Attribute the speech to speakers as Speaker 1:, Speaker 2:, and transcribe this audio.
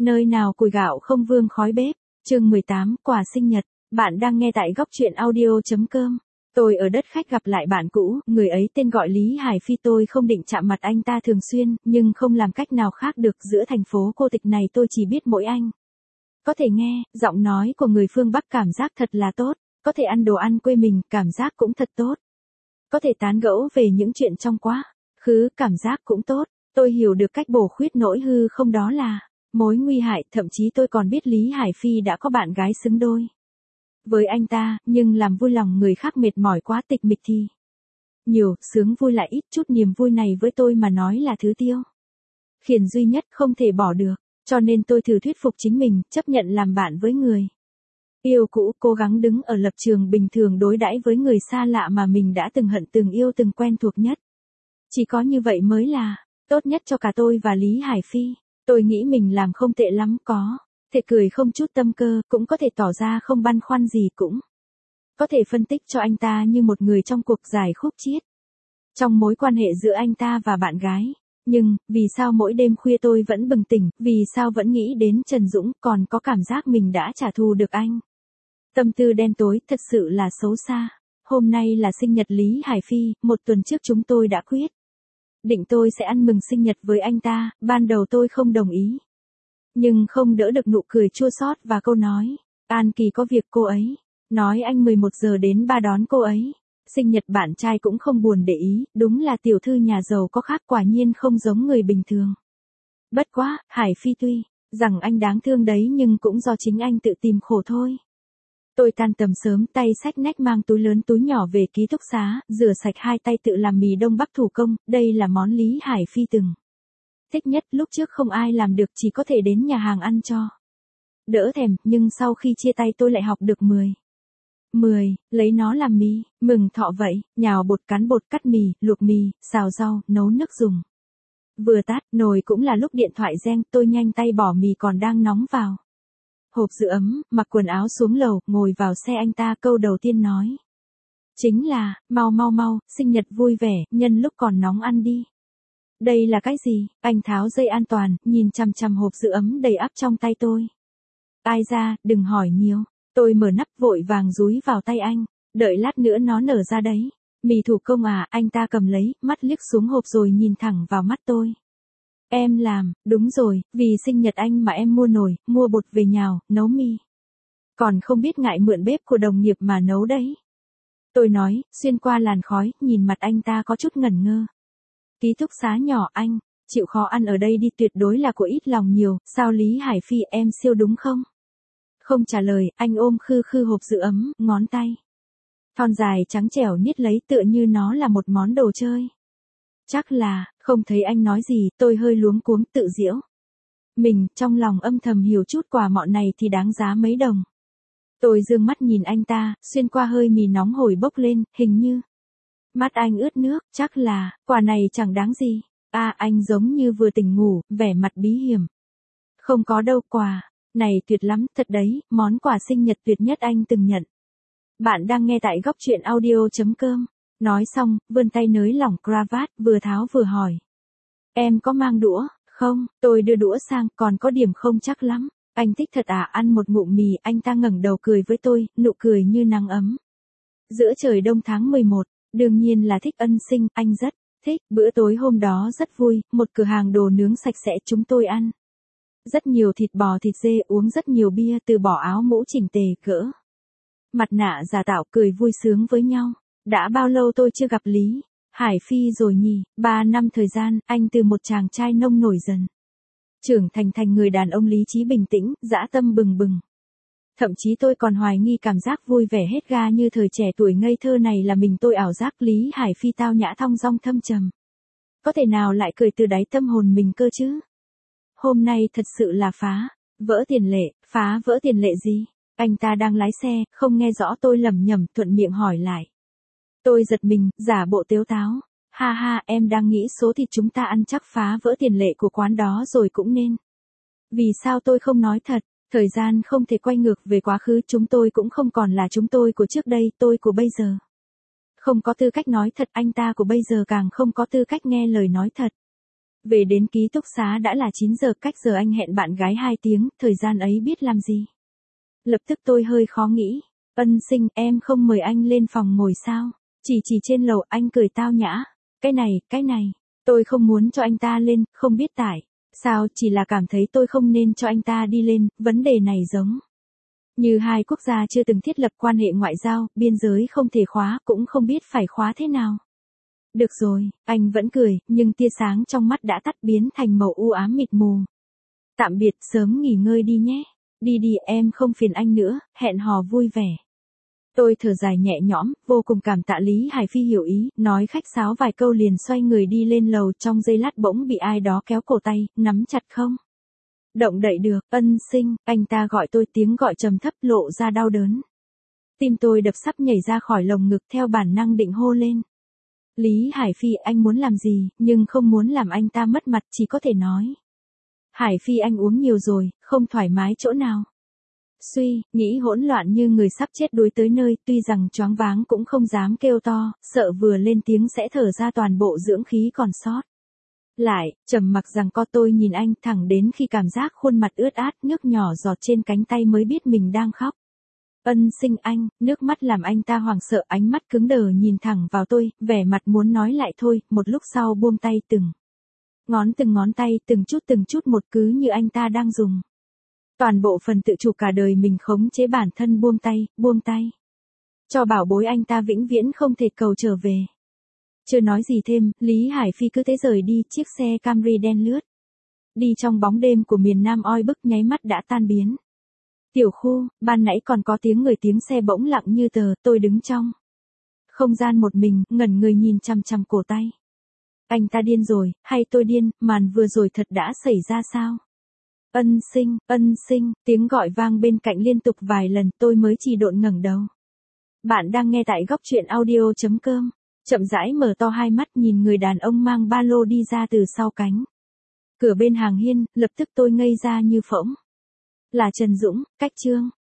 Speaker 1: Nơi nào củi gạo không vương khói bếp. Chương 18, quà sinh nhật. Bạn đang nghe tại góc truyện audio.com. Tôi ở đất khách gặp lại bạn cũ, người ấy tên gọi Lý Hải Phi. Tôi không định chạm mặt anh ta thường xuyên, nhưng không làm cách nào khác được, giữa thành phố cô tịch này tôi chỉ biết mỗi anh. Có thể nghe giọng nói của người phương Bắc, cảm giác thật là tốt. Có thể ăn đồ ăn quê mình, cảm giác cũng thật tốt. Có thể tán gẫu về những chuyện trong quá khứ, cảm giác cũng tốt. Tôi hiểu được cách bổ khuyết nỗi hư không, đó là mối nguy hại. Thậm chí tôi còn biết Lý Hải Phi đã có bạn gái xứng đôi với anh ta, nhưng làm vui lòng người khác mệt mỏi quá, tịch mịch thì nhiều, sướng vui lại ít. Chút niềm vui này với tôi mà nói là thứ tiêu khiển duy nhất, không thể bỏ được. Cho nên tôi thử thuyết phục chính mình, chấp nhận làm bạn với người yêu cũ, cố gắng đứng ở lập trường bình thường đối đãi với người xa lạ mà mình đã từng hận, từng yêu, từng quen thuộc nhất. Chỉ có như vậy mới là tốt nhất cho cả tôi và Lý Hải Phi. Tôi nghĩ mình làm không tệ lắm, có thể cười không chút tâm cơ, cũng có thể tỏ ra không băn khoăn gì, cũng có thể phân tích cho anh ta như một người trong cuộc giải khúc chiết trong mối quan hệ giữa anh ta và bạn gái. Nhưng, vì sao mỗi đêm khuya tôi vẫn bừng tỉnh, vì sao vẫn nghĩ đến Trần Dũng, còn có cảm giác mình đã trả thù được anh. Tâm tư đen tối, thật sự là xấu xa. Hôm nay là sinh nhật Lý Hải Phi, một tuần trước chúng tôi đã quyết định tôi sẽ ăn mừng sinh nhật với anh ta. Ban đầu tôi không đồng ý, nhưng không đỡ được nụ cười chua xót và câu nói An Kỳ có việc. Cô ấy nói anh 11 giờ đến ba đón cô ấy. Sinh nhật bạn trai cũng không buồn để ý, đúng là tiểu thư nhà giàu có khác, quả nhiên không giống người bình thường. Bất quá, Hải Phi tuy rằng anh đáng thương đấy, nhưng cũng do chính anh tự tìm khổ thôi. Tôi tan tầm sớm, tay xách nách mang túi lớn túi nhỏ về ký túc xá, rửa sạch hai tay tự làm mì Đông Bắc thủ công. Đây là món Lý Hải Phi từng thích nhất, lúc trước không ai làm được, chỉ có thể đến nhà hàng ăn cho đỡ thèm, nhưng sau khi chia tay tôi lại học được 10, lấy nó làm mì, mừng thọ vậy, nhào bột, cán bột, cắt mì, luộc mì, xào rau, nấu nước dùng. Vừa tắt nồi cũng là lúc điện thoại reng, tôi nhanh tay bỏ mì còn đang nóng vào hộp giữ ấm, mặc quần áo xuống lầu, ngồi vào xe anh ta. Câu đầu tiên nói chính là, mau, sinh nhật vui vẻ, nhân lúc còn nóng ăn đi. Đây là cái gì? Anh tháo dây an toàn, nhìn chằm chằm hộp giữ ấm đầy ắp trong tay tôi. Ai ra, đừng hỏi nhiều. Tôi mở nắp vội vàng dúi vào tay anh. Đợi lát nữa nó nở ra đấy. Mì thủ công à? Anh ta cầm lấy, mắt liếc xuống hộp rồi nhìn thẳng vào mắt tôi. Em làm, đúng rồi, vì sinh nhật anh mà em mua nồi, mua bột về nhào, nấu mì. Còn không biết ngại mượn bếp của đồng nghiệp mà nấu đấy. Tôi nói, xuyên qua làn khói, nhìn mặt anh ta có chút ngẩn ngơ. Ký túc xá nhỏ anh, chịu khó ăn ở đây đi, tuyệt đối là của ít lòng nhiều. Sao Lý Hải Phi, em siêu đúng không? Không trả lời, anh ôm khư khư hộp giữ ấm, ngón tay thon dài trắng trẻo niết lấy, tựa như nó là một món đồ chơi. Chắc là, không thấy anh nói gì, tôi hơi luống cuống tự giễu mình, trong lòng âm thầm hiểu chút quà mọn này thì đáng giá mấy đồng. Tôi dương mắt nhìn anh ta, xuyên qua hơi mì nóng hổi bốc lên, hình như mắt anh ướt nước. Chắc là, quà này chẳng đáng gì. Anh giống như vừa tỉnh ngủ, vẻ mặt bí hiểm. Không có đâu, quà này tuyệt lắm, thật đấy, món quà sinh nhật tuyệt nhất anh từng nhận. Bạn đang nghe tại góc truyện audio.com. Nói xong, vươn tay nới lỏng cravat, vừa tháo vừa hỏi. Em có mang đũa không? Tôi đưa đũa sang, còn có điểm không chắc lắm. Anh thích thật à? Ăn một ngụm mì, anh ta ngẩng đầu cười với tôi, nụ cười như nắng ấm giữa trời đông tháng 11. Đương nhiên là thích ân sinh, anh rất thích. Bữa tối hôm đó rất vui, một cửa hàng đồ nướng sạch sẽ, chúng tôi ăn rất nhiều thịt bò, thịt dê, uống rất nhiều bia, từ bỏ áo mũ chỉnh tề, cỡ mặt nạ giả tạo, cười vui sướng với nhau. Đã bao lâu tôi chưa gặp Lý Hải Phi rồi nhỉ? 3 năm thời gian, anh từ một chàng trai nông nổi dần trưởng thành người đàn ông lý trí bình tĩnh, dã tâm bừng bừng. Thậm chí tôi còn hoài nghi cảm giác vui vẻ hết ga như thời trẻ tuổi ngây thơ này là mình tôi ảo giác. Lý Hải Phi tao nhã thong dong thâm trầm, có thể nào lại cười từ đáy tâm hồn mình cơ chứ? Hôm nay thật sự là phá vỡ tiền lệ. Phá vỡ tiền lệ gì? Anh ta đang lái xe, không nghe rõ, tôi lẩm nhẩm, thuận miệng hỏi lại. Tôi giật mình, giả bộ tếu táo. Ha, em đang nghĩ số thịt chúng ta ăn chắc phá vỡ tiền lệ của quán đó rồi cũng nên. Vì sao tôi không nói thật? Thời gian không thể quay ngược về quá khứ, chúng tôi cũng không còn là chúng tôi của trước đây, tôi của bây giờ không có tư cách nói thật, anh ta của bây giờ càng không có tư cách nghe lời nói thật. Về đến ký túc xá đã là 9 giờ, cách giờ anh hẹn bạn gái 2 tiếng, thời gian ấy biết làm gì. Lập tức tôi hơi khó nghĩ. Ân Sinh, em không mời anh lên phòng ngồi sao? Chỉ trên lầu. Anh cười tao nhã. Cái này. Tôi không muốn cho anh ta lên, không biết tại sao, chỉ là cảm thấy tôi không nên cho anh ta đi lên, vấn đề này giống như hai quốc gia chưa từng thiết lập quan hệ ngoại giao, biên giới không thể khóa, cũng không biết phải khóa thế nào. Được rồi, anh vẫn cười, nhưng tia sáng trong mắt đã tắt biến thành màu u ám mịt mù. Tạm biệt, sớm nghỉ ngơi đi nhé. Đi đi, em không phiền anh nữa, hẹn hò vui vẻ. Tôi thở dài nhẹ nhõm, vô cùng cảm tạ Lý Hải Phi hiểu ý, nói khách sáo vài câu liền xoay người đi lên lầu, trong giây lát bỗng bị ai đó kéo cổ tay, nắm chặt không động đậy được. Ân Sinh, anh ta gọi tôi, tiếng gọi trầm thấp lộ ra đau đớn. Tim tôi đập sắp nhảy ra khỏi lồng ngực, theo bản năng định hô lên. Lý Hải Phi, anh muốn làm gì, nhưng không muốn làm anh ta mất mặt, chỉ có thể nói. Hải Phi, anh uống nhiều rồi, không thoải mái chỗ nào. Nghĩ hỗn loạn như người sắp chết đuối tới nơi, tuy rằng choáng váng cũng không dám kêu to, sợ vừa lên tiếng sẽ thở ra toàn bộ dưỡng khí còn sót lại, trầm mặc rằng co. Tôi nhìn anh thẳng đến khi cảm giác khuôn mặt ướt át, nước nhỏ giọt trên cánh tay mới biết mình đang khóc. Ân Sinh anh, nước mắt làm anh ta hoảng sợ, ánh mắt cứng đờ nhìn thẳng vào tôi, vẻ mặt muốn nói lại thôi, một lúc sau buông tay từng ngón tay, từng chút một, cứ như anh ta đang dùng toàn bộ phần tự chủ cả đời mình khống chế bản thân. Buông tay. Cho bảo bối anh ta vĩnh viễn không thể cầu trở về. Chưa nói gì thêm, Lý Hải Phi cứ thế rời đi, chiếc xe Camry đen lướt đi trong bóng đêm của miền Nam oi bức, nháy mắt đã tan biến. Tiểu khu, ban nãy còn có tiếng người tiếng xe bỗng lặng như tờ, tôi đứng trong không gian một mình, ngẩn người nhìn chằm chằm cổ tay. Anh ta điên rồi, hay tôi điên, màn vừa rồi thật đã xảy ra sao? Ân Sinh, tiếng gọi vang bên cạnh liên tục vài lần, tôi mới chỉ độn ngẩng đầu. Bạn đang nghe tại góc truyện audio.com. Chậm rãi mở to hai mắt nhìn người đàn ông mang ba lô đi ra từ sau cánh cửa bên hàng hiên, lập tức tôi ngây ra như phỗng. Là Trần Dũng, cách Trương